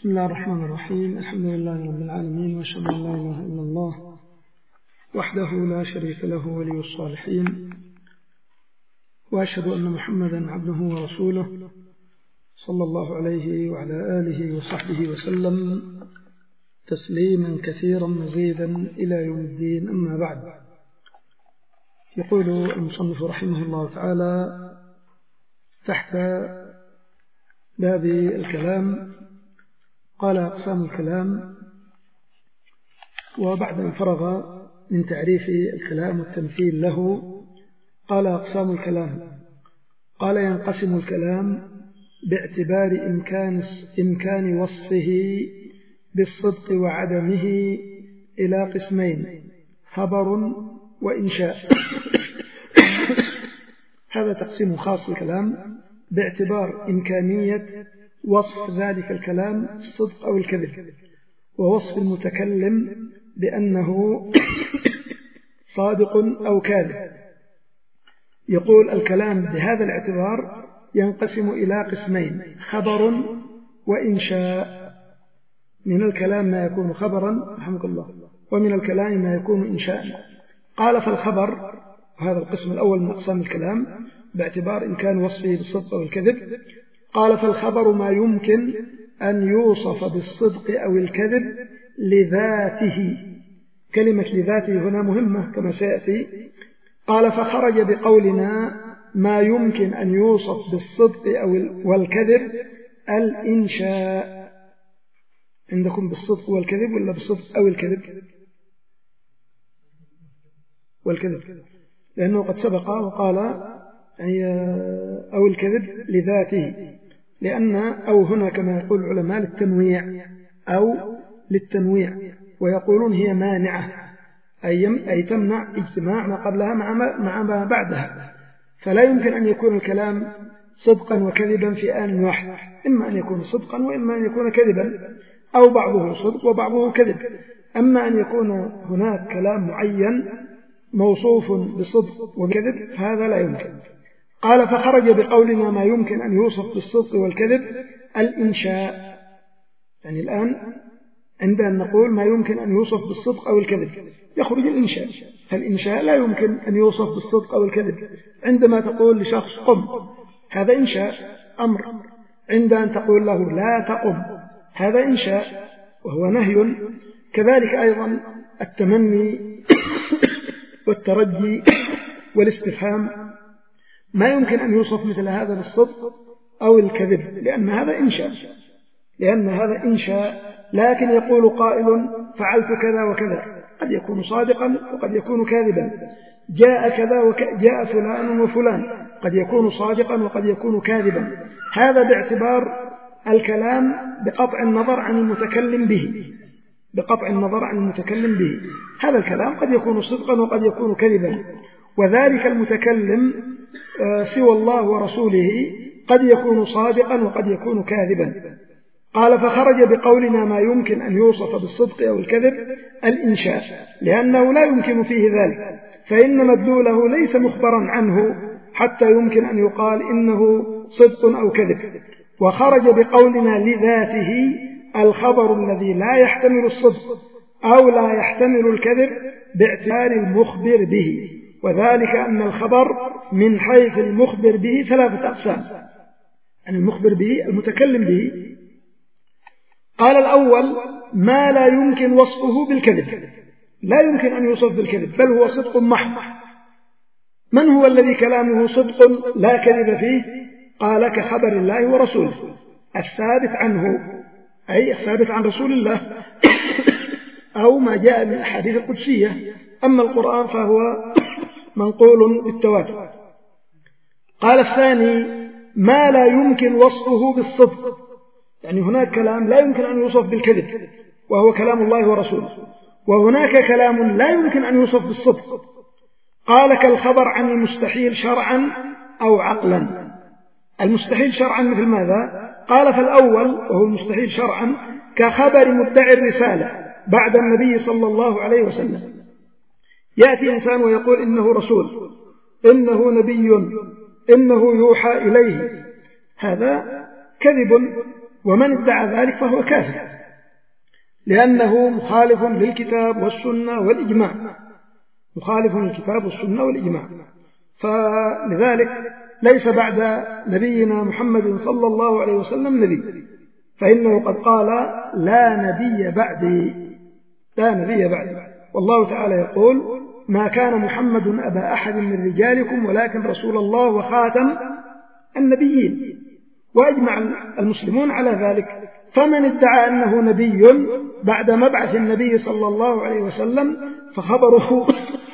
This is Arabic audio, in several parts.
بسم الله الرحمن الرحيم. الحمد لله رب العالمين، وأشهد أن لا إله إلا الله وحده لا شريك له ولي الصالحين، وأشهد أن محمدا عبده ورسوله صلى الله عليه وعلى آله وصحبه وسلم تسليما كثيرا مزيدا إلى يوم الدين. أما بعد، يقول المصنف رحمه الله تعالى تحت باب الكلام: قال: أقسام الكلام. وبعد أن فرغ من تعريف الكلام والتمثيل له قال: أقسام الكلام. قال: ينقسم الكلام باعتبار إمكان وصفه بالصدق وعدمه إلى قسمين: خبر وإنشاء. هذا تقسيم خاص للكلام باعتبار إمكانية وصف ذلك الكلام الصدق أو الكذب، ووصف المتكلم بأنه صادق أو كاذب. يقول: الكلام بهذا الاعتبار ينقسم إلى قسمين: خبر وإنشاء. من الكلام ما يكون خبرا رحمك الله، ومن الكلام ما يكون إنشاء. قال: فالخبر، هذا القسم الأول من أقسام الكلام باعتبار إمكان وصفه بالصدق أو الكذب. قال: فالخبر ما يمكن أن يوصف بالصدق أو الكذب لذاته. كلمة لذاته هنا مهمة كما سيأتي. قال: فخرج بقولنا ما يمكن أن يوصف بالصدق والكذب الإنشاء. عندكم بالصدق والكذب ولا بالصدق أو الكذب؟ والكذب، لأنه قد سبق وقال أو الكذب لذاته، لأن أو هنا كما يقول العلماء للتنويع أو للتنويع، ويقولون هي مانعة، أي تمنع اجتماع ما قبلها مع ما بعدها. فلا يمكن أن يكون الكلام صدقا وكذبا في آن واحد، إما أن يكون صدقا وإما أن يكون كذبا، أو بعضه صدق وبعضه كذب. أما أن يكون هناك كلام معين موصوف بصدق وكذب هذا لا يمكن. قال: فخرج بقولنا ما يمكن أن يوصف بالصدق والكذب الإنشاء. يعني الآن عندما نقول ما يمكن أن يوصف بالصدق أو الكذب يخرج الإنشاء. فالإنشاء لا يمكن أن يوصف بالصدق أو الكذب. عندما تقول لشخص قم، هذا إنشاء أمر. عندما تقول له لا تقم، هذا إنشاء وهو نهي. كذلك أيضا التمني والترجي والاستفهام ما يمكن أن يوصف مثل هذا بالصدق أو الكذب، لأن هذا إنشاء. لكن يقول قائل فعلت كذا وكذا، قد يكون صادقا وقد يكون كاذبا. جاء كذا جاء فلان وفلان، قد يكون صادقا وقد يكون كاذبا. هذا باعتبار الكلام بقطع النظر عن المتكلم به. هذا الكلام قد يكون صدقا وقد يكون كذبا، وذلك المتكلم سوى الله ورسوله قد يكون صادقا وقد يكون كاذبا. قال: فخرج بقولنا ما يمكن أن يوصف بالصدق أو الكذب الإنشاء، لأنه لا يمكن فيه ذلك، فإن مدلوله ليس مخبرا عنه حتى يمكن أن يقال إنه صدق أو كذب. وخرج بقولنا لذاته الخبر الذي لا يحتمل الصدق أو لا يحتمل الكذب باعتبار المخبر به، وذلك أن الخبر من حيث المخبر به 3 أقسام. يعني المخبر به المتكلم به. قال: الأول ما لا يمكن وصفه بالكذب، لا يمكن أن يوصف بالكذب بل هو صدق محض. من هو الذي كلامه صدق لا كذب فيه؟ قال: كخبر الله ورسوله الثابت عنه، أي الثابت عن رسول الله، أو ما جاء من الأحاديث القدسية. أما القرآن فهو منقول بالتواتر. قال: الثاني ما لا يمكن وصفه بالصدق، يعني هناك كلام لا يمكن أن يوصف بالكذب وهو كلام الله ورسوله، وهناك كلام لا يمكن أن يوصف بالصدق. قال: كالخبر عن المستحيل شرعا أو عقلا. المستحيل شرعا مثل ماذا؟ قال: فالأول وهو المستحيل شرعا كخبر مدعي الرسالة بعد النبي صلى الله عليه وسلم. يأتي إنسان ويقول إنه رسول، إنه نبي، إنه يوحى إليه، هذا كذب ومن ادعى ذلك فهو كافر، لأنه مخالف للكتاب والسنة والإجماع، مخالف للكتاب والسنة والإجماع. فلذلك ليس بعد نبينا محمد صلى الله عليه وسلم نبي، فإنه قد قال لا نبي بعدي، لا نبي بعدي. والله تعالى يقول ما كان محمد أبا أحد من رجالكم ولكن رسول الله وخاتم النبيين، وأجمع المسلمون على ذلك. فمن ادعى أنه نبي بعد مبعث النبي صلى الله عليه وسلم فخبره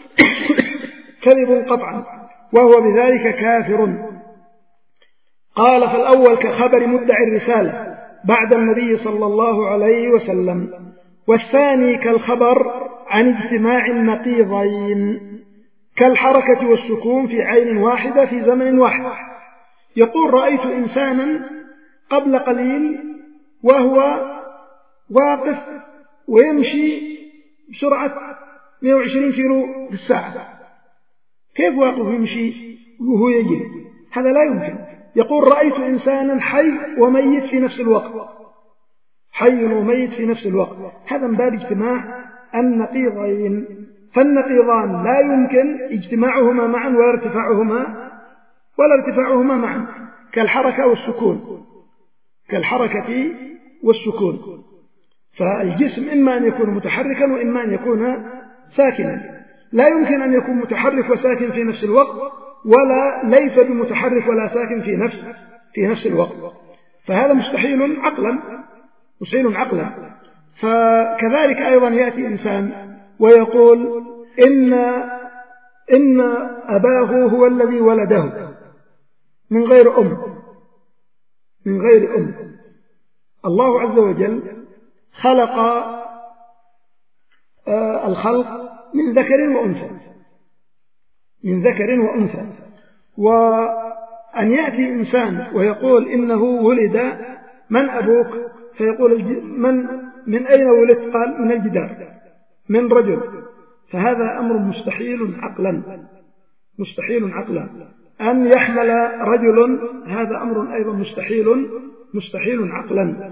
كذب قطعا، وهو بذلك كافر. قال فالأول كخبر مدعي الرسالة بعد النبي صلى الله عليه وسلم، والثاني كالخبر عن اجتماع النقيضين كالحركة والسكون في عين واحدة في زمن واحد. يقول رأيت إنسانا قبل قليل وهو واقف ويمشي بسرعة 120 كيلو في الساعة. كيف واقف يمشي وهو يجري؟ هذا لا يمكن. يقول رأيت إنسانا حي وميت في نفس الوقت، حي وميت في نفس الوقت. هذا من باب اجتماع النقيضين، فالنقيضان لا يمكن اجتماعهما معا ولا ارتفاعهما معا، كالحركة والسكون، كالحركة والسكون. فالجسم إما أن يكون متحركا وإما أن يكون ساكنا، لا يمكن أن يكون متحرك وساكن في نفس الوقت، ولا ليس بمتحرك ولا ساكن في نفس الوقت، فهذا مستحيل عقلا. فكذلك أيضا يأتي إنسان ويقول إن أباه هو الذي ولده من غير أم. الله عز وجل خلق الخلق من ذكر وأنثى، وأن يأتي إنسان ويقول إنه ولد من أبوك، فيقول من أين ولدت؟ قال من الجدار، من رجل. فهذا أمر مستحيل عقلا أن يحمل رجل، هذا أمر أيضا مستحيل عقلا.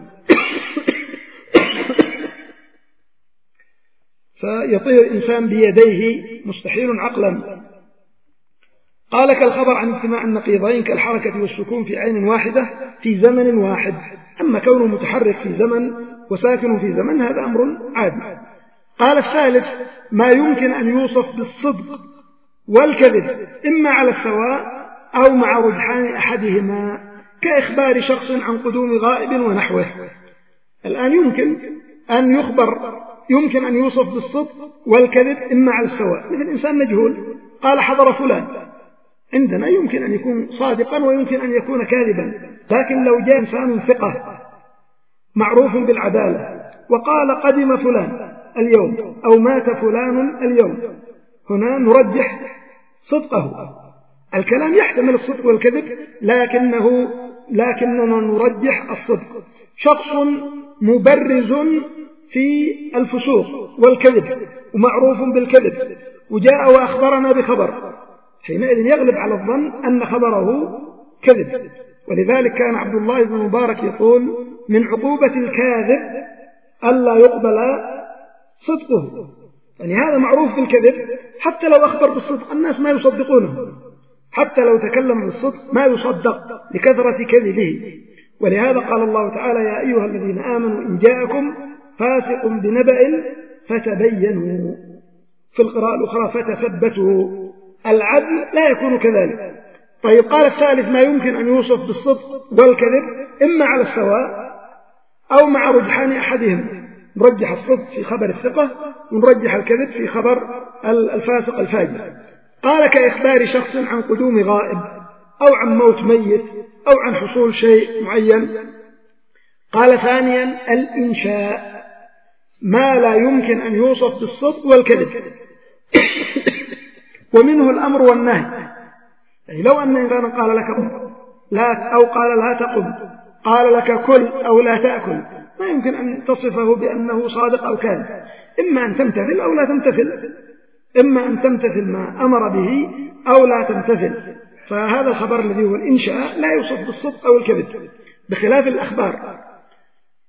فيطير الإنسان بيديه مستحيل عقلا. قال كالخبر عن اجتماع النقيضين كالحركة والسكون في عين واحدة في زمن واحد. أما كونه متحرك في زمن وساكن في زمن هذا أمر عادي. قال الثالث ما يمكن أن يوصف بالصدق والكذب إما على السواء أو مع رجحان أحدهما، كإخبار شخص عن قدوم غائب ونحوه. الآن يمكن أن يوصف بالصدق والكذب إما على السواء، مثل إنسان مجهول قال حضر فلان، عندنا يمكن أن يكون صادقا ويمكن أن يكون كاذبا. لكن لو جاء إنسان ثقة معروف بالعدالة وقال قدم فلان اليوم أو مات فلان اليوم، هنا نرجح صدقه. الكلام يحتمل الصدق والكذب لكننا نرجح الصدق. شخص مبرز في الفسوق والكذب ومعروف بالكذب وجاء وأخبرنا بخبر، حينئذ يغلب على الظن أن خبره كذب. ولذلك كان عبد الله بن مبارك يقول من عقوبة الكاذب ألا يقبل صدقه. يعني هذا معروف بالكذب، حتى لو أخبر بالصدق الناس ما يصدقونه، حتى لو تكلم بالصدق ما يصدق لكثرة كذبه. ولهذا قال الله تعالى يا أيها الذين آمنوا إن جاءكم فاسق بنبأ فتبينوا، في القراءة الأخرى فتثبتوا. العدل لا يكون كذلك. طيب قال الثالث ما يمكن أن يوصف بالصدق والكذب إما على السواء أو مع رجحان أحدهم، نرجح الصدق في خبر الثقة ونرجح الكذب في خبر الفاسق الفاجر. قال كإخبار شخص عن قدوم غائب أو عن موت ميت أو عن حصول شيء معين. قال ثانيا الإنشاء ما لا يمكن أن يوصف بالصدق والكذب ومنه الأمر والنهي. يعني لو أن إنسانا قال لك قم أو قال لا تقم، قال لك كل أو لا تأكل، ما يمكن أن تصفه بأنه صادق أو كاذب. إما أن تمتثل أو لا تمتثل، إما أن تمتثل ما أمر به أو لا تمتثل. فهذا الخبر الذي هو الإنشاء لا يوصف بالصدق أو الكذب، بخلاف الأخبار.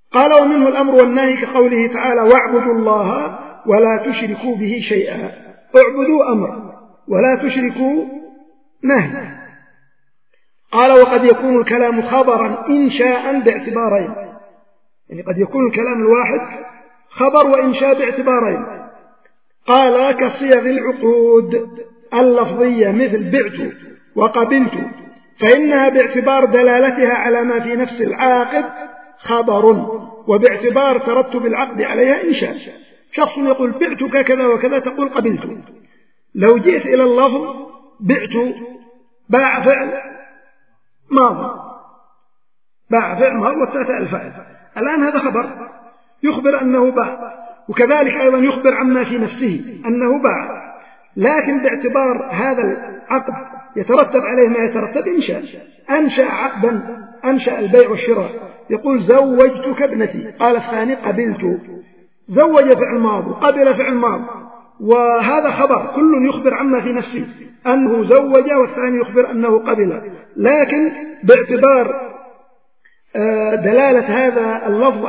قال ومنه الأمر والنهي كقوله تعالى واعبدوا الله ولا تشركوا به شيئا. اعبدوا أمر ولا تشركوا نهي. قال وقد يكون الكلام خبرا إنشاء باعتبارين، يعني قد يكون الكلام الواحد خبر وإنشاء باعتبارين. قال كصيغ العقود اللفظية مثل بعت وقبلت، فإنها باعتبار دلالتها على ما في نفس العاقد خبر، وباعتبار ترتب العقد عليها إنشاء. شخص يقول بعتك كذا وكذا تقول قبلت. لو جئت إلى اللفظ بعت باع فعل ماضي، باع فعل ماضي وتأتى الفاعل، الآن هذا خبر يخبر أنه باع، وكذلك أيضا يخبر عما في نفسه أنه باع، لكن باعتبار هذا العقد يترتب عليه ما يترتب أنشأ عقدا، أنشأ البيع والشراء. يقول زوجتك ابنتي، قال الثاني قبلت. زوج فعل ماضي، قبل فعل ماضي، وهذا خبر كل يخبر عما في نفسه أنه زوج، والثاني يخبر أنه قبل، لكن باعتبار دلالة هذا اللفظ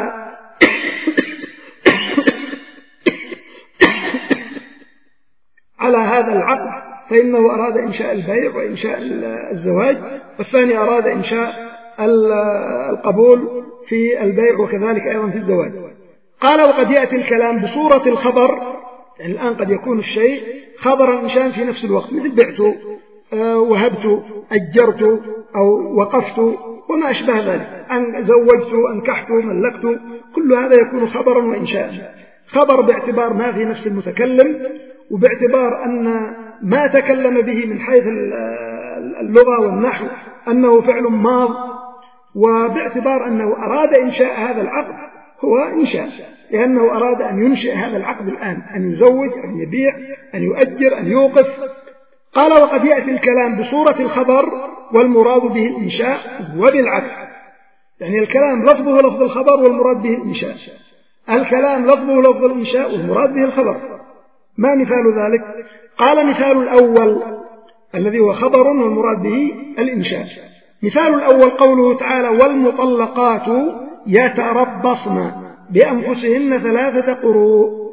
على هذا العقد فإنه أراد إنشاء البيع وإنشاء الزواج، والثاني أراد إنشاء القبول في البيع وكذلك أيضا في الزواج. قال وقد يأتي الكلام بصورة الخبر، يعني الآن قد يكون الشيء خبرا إنشاء في نفس الوقت، مثل بعت، وهبت، أجرت، أو وقفت، وما أشبه ذلك، أن زوجت، أنكحت، ملكت، كل هذا يكون خبرا وإنشاء. خبر باعتبار ما في نفس المتكلم، وباعتبار أن ما تكلم به من حيث اللغة والنحو أنه فعل ماض، وباعتبار أنه أراد إنشاء هذا العقد هو إنشاء، لأنه أراد أن ينشئ هذا العقد الآن، أن يزوج، أن يبيع، أن يؤجر، أن يوقف. قال وقد يأتي الكلام بصورة الخبر والمراد به الإنشاء وبالعكس، يعني الكلام لفظه لفظ الخبر والمراد به الإنشاء، الكلام لفظه لفظ الإنشاء والمراد به الخبر. ما مثال ذلك؟ قال مثال الأول الذي هو خبر والمراد به الإنشاء. مثال الأول قوله تعالى والمطلقات يتربصن بأنفسهن 3 قروء،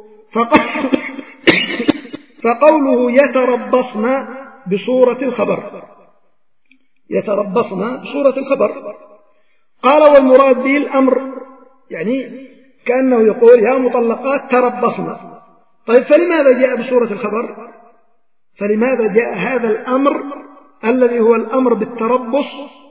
فقوله يتربصن بصورة الخبر، يتربصن بصورة الخبر. قال والمراد به الأمر، يعني كأنه يقول يا مطلقات تربصن. طيب فلماذا جاء بصورة الخبر؟ فلماذا جاء هذا الأمر الذي هو الأمر بالتربص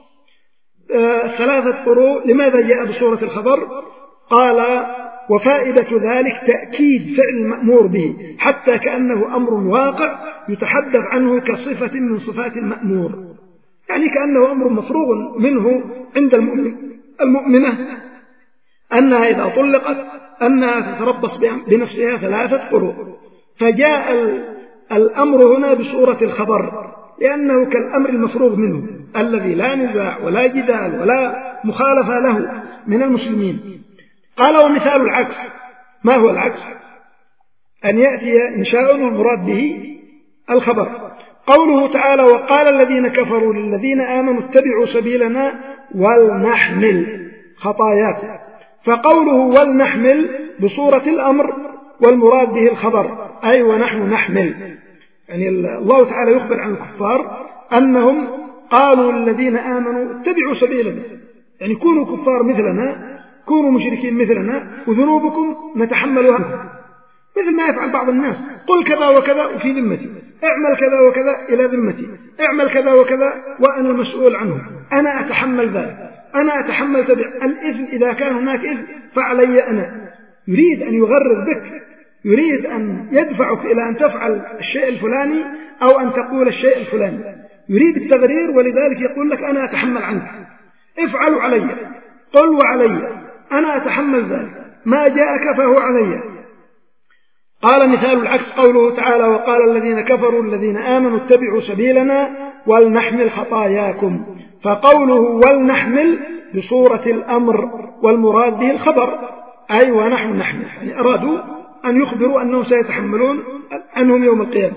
3 قروء، لماذا جاء بصورة الخبر؟ قال وفائدة ذلك تأكيد فعل المأمور به، حتى كأنه أمر واقع يتحدث عنه كصفة من صفات المأمور، يعني كأنه أمر مفروغ منه عند المؤمنة أنها إذا طلقت أنها تتربص بنفسها 3 قروء. فجاء الأمر هنا بصورة الخبر، لأنه كالأمر المفروغ منه الذي لا نزاع ولا جدال ولا مخالفة له من المسلمين. قال ومثال العكس، ما هو العكس؟ أن يأتي إنشاء والمراد به الخبر. قوله تعالى وقال الذين كفروا للذين آمنوا اتبعوا سبيلنا ولنحمل خطاياكم، فقوله ولنحمل بصورة الأمر والمراد به الخبر، أي ونحن نحمل. يعني الله تعالى يخبر عن الكفار أنهم قالوا للذين آمنوا اتبعوا سبيلنا، يعني كونوا كفار مثلنا، كونوا مشركين مثلنا، وذنوبكم نتحملها، مثل ما يفعل بعض الناس، قل كذا وكذا وفي ذمتي، اعمل كذا وكذا إلى ذمتي، اعمل كذا وكذا وأنا المسؤول عنه، أنا أتحمل ذلك، أنا أتحمل تبع الإثم، إذا كان هناك إثم فعلي أنا. يريد أن يغرر بك، يريد أن يدفعك إلى أن تفعل الشيء الفلاني أو أن تقول الشيء الفلاني، يريد التغرير، ولذلك يقول لك أنا أتحمل عنك، افعلوا علي، قل وعلي، أنا أتحمل ذلك، ما جاءك فهو علي. قال مثال العكس قوله تعالى وقال الذين كفروا الذين آمنوا اتبعوا سبيلنا ولنحمل خطاياكم، فقوله ولنحمل بصورة الأمر والمراد به الخبر، أي ونحن نحمل، يعني أرادوا أن يخبروا أنهم سيتحملون عنهم يوم القيامة.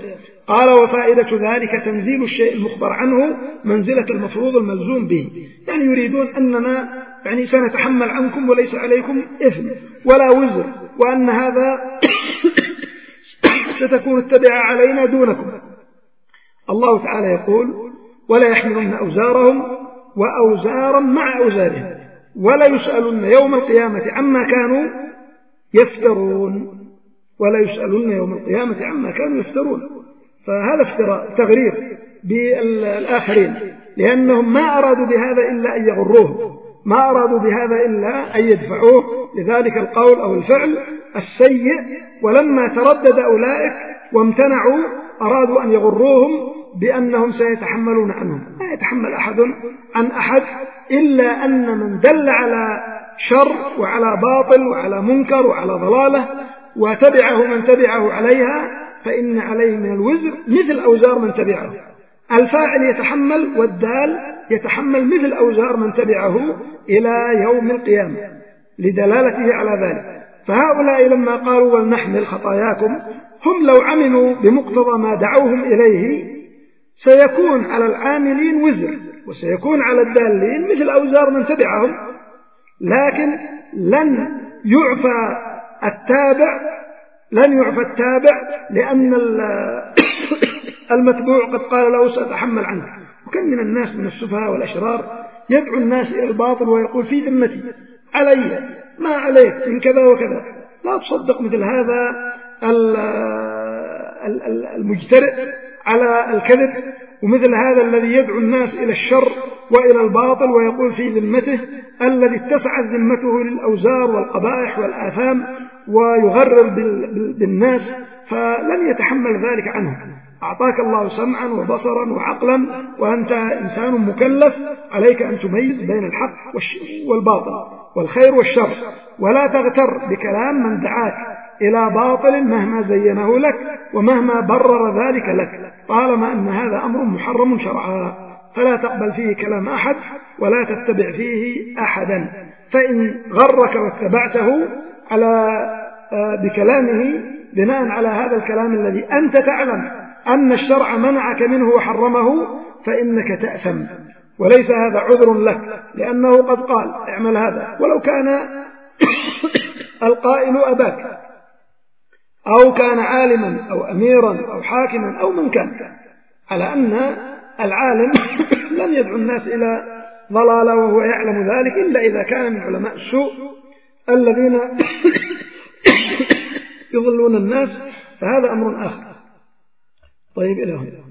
قال وفائدة ذلك تنزيل الشيء المخبر عنه منزلة المفروض الملزوم به، يعني يريدون أننا يعني سنتحمل عنكم وليس عليكم إثم ولا وزر، وأن هذا ستكون التبعة علينا دونكم. الله تعالى يقول ولا يحملن أوزارهم وأوزارا مع أوزارهم ولا يسألن يوم القيامة عما كانوا يفترون، ولا يسألن يوم القيامة عما كانوا يفترون. فهذا افتراء تغرير بالآخرين، لأنهم ما أرادوا بهذا إلا أن يغروه، ما أرادوا بهذا إلا أن يدفعوه لذلك القول أو الفعل السيء، ولما تردد أولئك وامتنعوا أرادوا أن يغروهم بأنهم سيتحملون عنهم. لا يتحمل أحد عن أحد إلا أن من دل على شر وعلى باطل وعلى منكر وعلى ضلالة وتبعه من تبعه عليها فإن عليه من الوزر مثل أوزار من تبعه. الفاعل يتحمل والدال يتحمل مثل أوزار من تبعه إلى يوم القيامة لدلالته على ذلك. فهؤلاء لما قالوا ولنحمل خطاياكم هم لو عملوا بمقتضى ما دعوهم إليه سيكون على العاملين وزر وسيكون على الدالين مثل أوزار من تبعهم، لكن لن يعفى التابع لأن المتبوع قد قال له سأتحمل عنه. وكم من الناس من السفهاء والأشرار يدعو الناس إلى الباطل ويقول في ذمتي علي ما عليك من كذا وكذا. لا تصدق مثل هذا المجترئ على الكذب، ومثل هذا الذي يدعو الناس إلى الشر وإلى الباطل ويقول في ذمته الذي اتسعت ذمته للأوزار والقبائح والآثام ويغرر بالناس، فلن يتحمل ذلك عنه. أعطاك الله سمعا وبصرا وعقلا وأنت إنسان مكلف، عليك أن تميز بين الحق والباطل والخير والشر، ولا تغتر بكلام من دعاك إلى باطل مهما زينه لك ومهما برر ذلك لك، طالما أن هذا أمر محرم شرعا. فلا تقبل فيه كلام أحد ولا تتبع فيه أحدا، فإن غرك واتبعته بكلامه بناء على هذا الكلام الذي أنت تعلم أن الشرع منعك منه وحرمه فإنك تأثم، وليس هذا عذر لك، لأنه قد قال اعمل هذا، ولو كان القائل أباك أو كان عالما أو أميرا أو حاكما أو من كان، على أن العالم لن يدعو الناس إلى ضلالة وهو يعلم ذلك إلا إذا كان من علماء السوء الذين يضلون الناس، فهذا أمر آخر. طيب إلى هنا.